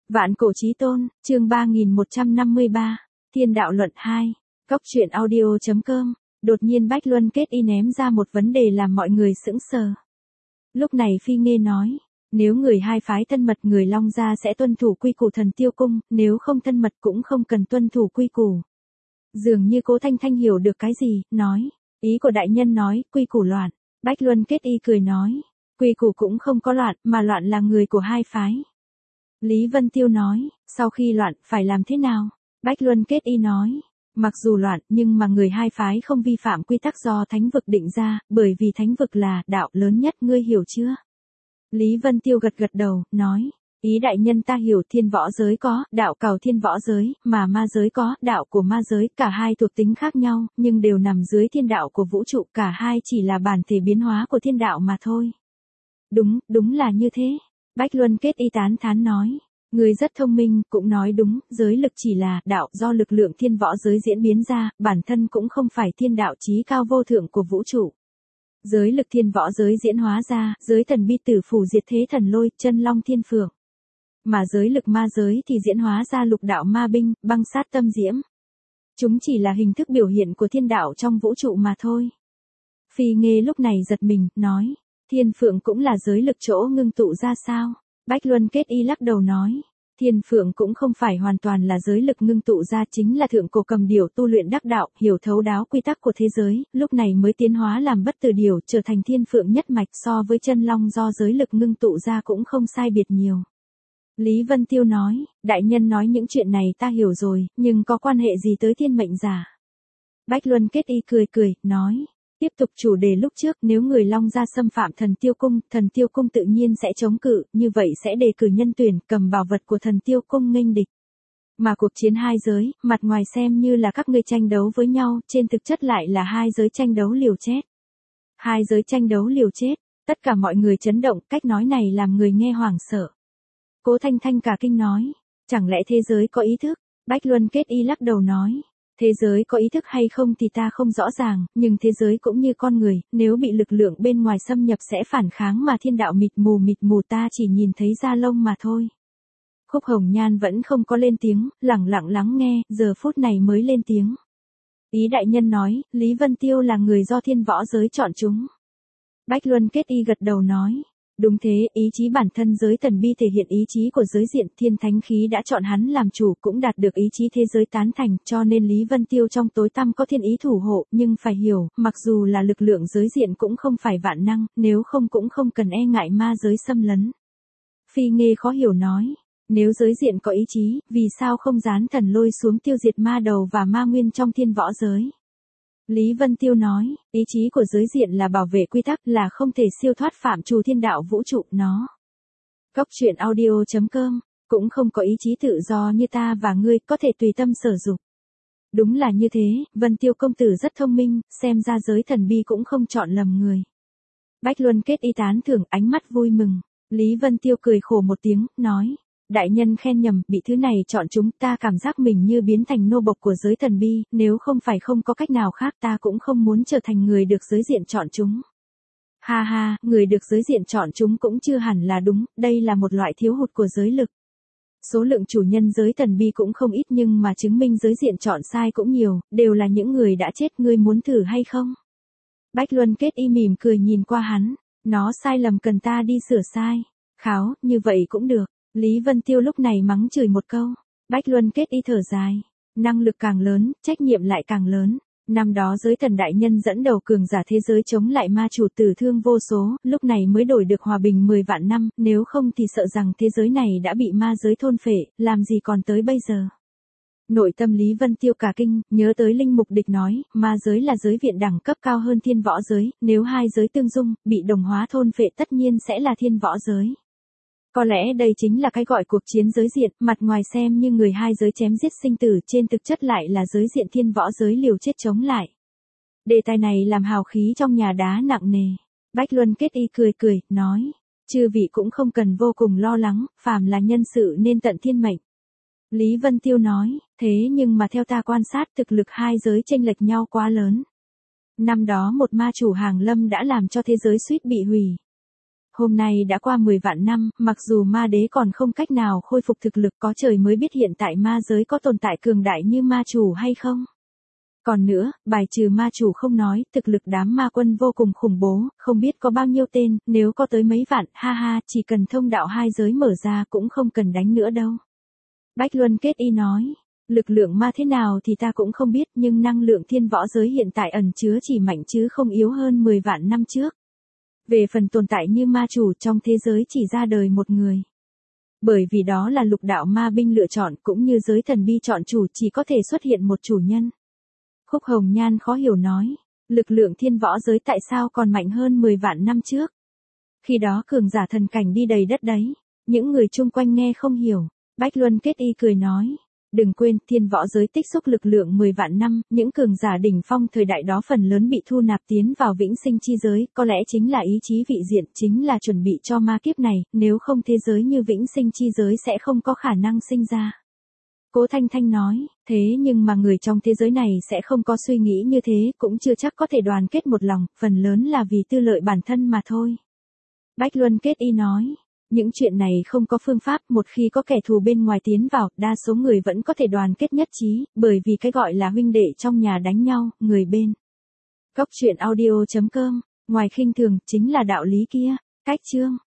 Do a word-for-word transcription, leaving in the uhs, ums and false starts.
Vạn cổ chí tôn, chương ba nghìn một trăm năm mươi ba, Thiên đạo luận hai, Cốc truyện audio chấm com. Đột nhiên Bách Luân Kết Y ném ra một vấn đề làm mọi người sững sờ. Lúc này Phi Nghê nói, nếu người hai phái thân mật người Long gia sẽ tuân thủ quy củ Thần Tiêu Cung, nếu không thân mật cũng không cần tuân thủ quy củ. Dường như Cố Thanh Thanh hiểu được cái gì, nói, ý của đại nhân nói, quy củ loạn. Bách Luân Kết Y cười nói, quy củ cũng không có loạn, mà loạn là người của hai phái. Lý Vân Tiêu nói, sau khi loạn, phải làm thế nào? Bách Luân Kết Y nói, mặc dù loạn, nhưng mà người hai phái không vi phạm quy tắc do thánh vực định ra, bởi vì thánh vực là đạo lớn nhất, ngươi hiểu chưa? Lý Vân Tiêu gật gật đầu, nói, ý đại nhân ta hiểu, thiên võ giới có, đạo cào thiên võ giới, mà ma giới có, đạo của ma giới, cả hai thuộc tính khác nhau, nhưng đều nằm dưới thiên đạo của vũ trụ, cả hai chỉ là bản thể biến hóa của thiên đạo mà thôi. Đúng, đúng là như thế. Bách Luân Kết Y tán thán nói, người rất thông minh, cũng nói đúng, giới lực chỉ là đạo do lực lượng thiên võ giới diễn biến ra, bản thân cũng không phải thiên đạo chí cao vô thượng của vũ trụ. Giới lực thiên võ giới diễn hóa ra, giới thần bi tử phủ diệt thế thần lôi, chân long thiên phượng. Mà giới lực ma giới thì diễn hóa ra lục đạo ma binh, băng sát tâm diễm. Chúng chỉ là hình thức biểu hiện của thiên đạo trong vũ trụ mà thôi. Phi Nghê lúc này giật mình, nói, thiên phượng cũng là giới lực chỗ ngưng tụ ra sao? Bách Luân Kết Y lắc đầu nói, thiên phượng cũng không phải hoàn toàn là giới lực ngưng tụ ra, chính là thượng cổ cầm điểu tu luyện đắc đạo, hiểu thấu đáo quy tắc của thế giới, lúc này mới tiến hóa làm bất tử điểu, trở thành thiên phượng nhất mạch, so với chân long do giới lực ngưng tụ ra cũng không sai biệt nhiều. Lý Vân Tiêu nói, đại nhân nói những chuyện này ta hiểu rồi, nhưng có quan hệ gì tới thiên mệnh giả? Bách Luân Kết Y cười cười, nói, tiếp tục chủ đề lúc trước, nếu người Long gia xâm phạm Thần Tiêu Cung, Thần Tiêu Cung tự nhiên sẽ chống cự, như vậy sẽ đề cử nhân tuyển, cầm bảo vật của Thần Tiêu Cung nghênh địch. Mà cuộc chiến hai giới, mặt ngoài xem như là các ngươi tranh đấu với nhau, trên thực chất lại là hai giới tranh đấu liều chết. Hai giới tranh đấu liều chết, tất cả mọi người chấn động, cách nói này làm người nghe hoảng sợ. Cố Thanh Thanh cả kinh nói, chẳng lẽ thế giới có ý thức? Bách Luân Kết Y lắc đầu nói, thế giới có ý thức hay không thì ta không rõ ràng, nhưng thế giới cũng như con người, nếu bị lực lượng bên ngoài xâm nhập sẽ phản kháng, mà thiên đạo mịt mù mịt mù, ta chỉ nhìn thấy da lông mà thôi. Khúc Hồng Nhan vẫn không có lên tiếng, lẳng lặng lắng nghe, giờ phút này mới lên tiếng. Ý đại nhân nói, Lý Vân Tiêu là người do thiên võ giới chọn chúng. Bách Luân Kết Y gật đầu nói, đúng thế, ý chí bản thân giới thần bi thể hiện ý chí của giới diện, thiên thánh khí đã chọn hắn làm chủ, cũng đạt được ý chí thế giới tán thành, cho nên Lý Vân Tiêu trong tối tăm có thiên ý thủ hộ, nhưng phải hiểu, mặc dù là lực lượng giới diện cũng không phải vạn năng, nếu không cũng không cần e ngại ma giới xâm lấn. Phi Nghê khó hiểu nói, nếu giới diện có ý chí, vì sao không dán thần lôi xuống tiêu diệt ma đầu và ma nguyên trong thiên võ giới? Lý Vân Tiêu nói, ý chí của giới diện là bảo vệ quy tắc, là không thể siêu thoát phạm trù thiên đạo vũ trụ, nó. Cốc truyện audio chấm com, cũng không có ý chí tự do như ta và ngươi, có thể tùy tâm sở dục. Đúng là như thế, Vân Tiêu công tử rất thông minh, xem ra giới thần bi cũng không chọn lầm người. Bách Luân Kết Y tán thưởng, ánh mắt vui mừng. Lý Vân Tiêu cười khổ một tiếng, nói, đại nhân khen nhầm, bị thứ này chọn chúng, ta cảm giác mình như biến thành nô bộc của giới thần bi, nếu không phải không có cách nào khác ta cũng không muốn trở thành người được giới diện chọn chúng. Ha ha, người được giới diện chọn chúng cũng chưa hẳn là đúng, đây là một loại thiếu hụt của giới lực. Số lượng chủ nhân giới thần bi cũng không ít, nhưng mà chứng minh giới diện chọn sai cũng nhiều, đều là những người đã chết, ngươi muốn thử hay không? Bách Luân Kết Y mỉm cười nhìn qua hắn, nó sai lầm cần ta đi sửa sai. Kháo, như vậy cũng được. Lý Vân Tiêu lúc này mắng chửi một câu. Bách Luân Kết Y thở dài. Năng lực càng lớn, trách nhiệm lại càng lớn. Năm đó giới thần đại nhân dẫn đầu cường giả thế giới chống lại ma chủ, tử thương vô số, lúc này mới đổi được hòa bình mười vạn năm, nếu không thì sợ rằng thế giới này đã bị ma giới thôn phệ, làm gì còn tới bây giờ. Nội tâm Lý Vân Tiêu cả kinh, nhớ tới Linh Mục Địch nói, ma giới là giới viện đẳng cấp cao hơn thiên võ giới, nếu hai giới tương dung, bị đồng hóa thôn phệ tất nhiên sẽ là thiên võ giới. Có lẽ đây chính là cái gọi cuộc chiến giới diện, mặt ngoài xem như người hai giới chém giết sinh tử, trên thực chất lại là giới diện thiên võ giới liều chết chống lại. Đề tài này làm hào khí trong nhà đá nặng nề. Bách Luân Kết Y cười cười, nói, chư vị cũng không cần vô cùng lo lắng, phàm là nhân sự nên tận thiên mệnh. Lý Vân Tiêu nói, thế nhưng mà theo ta quan sát thực lực hai giới chênh lệch nhau quá lớn. Năm đó một ma chủ hàng lâm đã làm cho thế giới suýt bị hủy. Hôm nay đã qua mười vạn năm, mặc dù ma đế còn không cách nào khôi phục thực lực, có trời mới biết hiện tại ma giới có tồn tại cường đại như ma chủ hay không. Còn nữa, bài trừ ma chủ không nói, thực lực đám ma quân vô cùng khủng bố, không biết có bao nhiêu tên, nếu có tới mấy vạn, ha ha, chỉ cần thông đạo hai giới mở ra cũng không cần đánh nữa đâu. Bách Luân Kết Y nói, lực lượng ma thế nào thì ta cũng không biết, nhưng năng lượng thiên võ giới hiện tại ẩn chứa chỉ mạnh chứ không yếu hơn mười vạn năm trước. Về phần tồn tại như ma chủ trong thế giới chỉ ra đời một người. Bởi vì đó là lục đạo ma binh lựa chọn, cũng như giới thần bi chọn chủ, chỉ có thể xuất hiện một chủ nhân. Khúc Hồng Nhan khó hiểu nói, lực lượng thiên võ giới tại sao còn mạnh hơn mười vạn năm trước? Khi đó cường giả thần cảnh đi đầy đất đấy, những người chung quanh nghe không hiểu. Bách Luân Kết Y cười nói, đừng quên, thiên võ giới tích xúc lực lượng mười vạn năm, những cường giả đỉnh phong thời đại đó phần lớn bị thu nạp tiến vào vĩnh sinh chi giới, có lẽ chính là ý chí vị diện, chính là chuẩn bị cho ma kiếp này, nếu không thế giới như vĩnh sinh chi giới sẽ không có khả năng sinh ra. Cố Thanh Thanh nói, thế nhưng mà người trong thế giới này sẽ không có suy nghĩ như thế, cũng chưa chắc có thể đoàn kết một lòng, phần lớn là vì tư lợi bản thân mà thôi. Bách Luân Kết Y nói, những chuyện này không có phương pháp, một khi có kẻ thù bên ngoài tiến vào, đa số người vẫn có thể đoàn kết nhất trí, bởi vì cái gọi là huynh đệ trong nhà đánh nhau, người bên. Cốc truyện audio chấm com, ngoài khinh thường, chính là đạo lý kia. Cách chương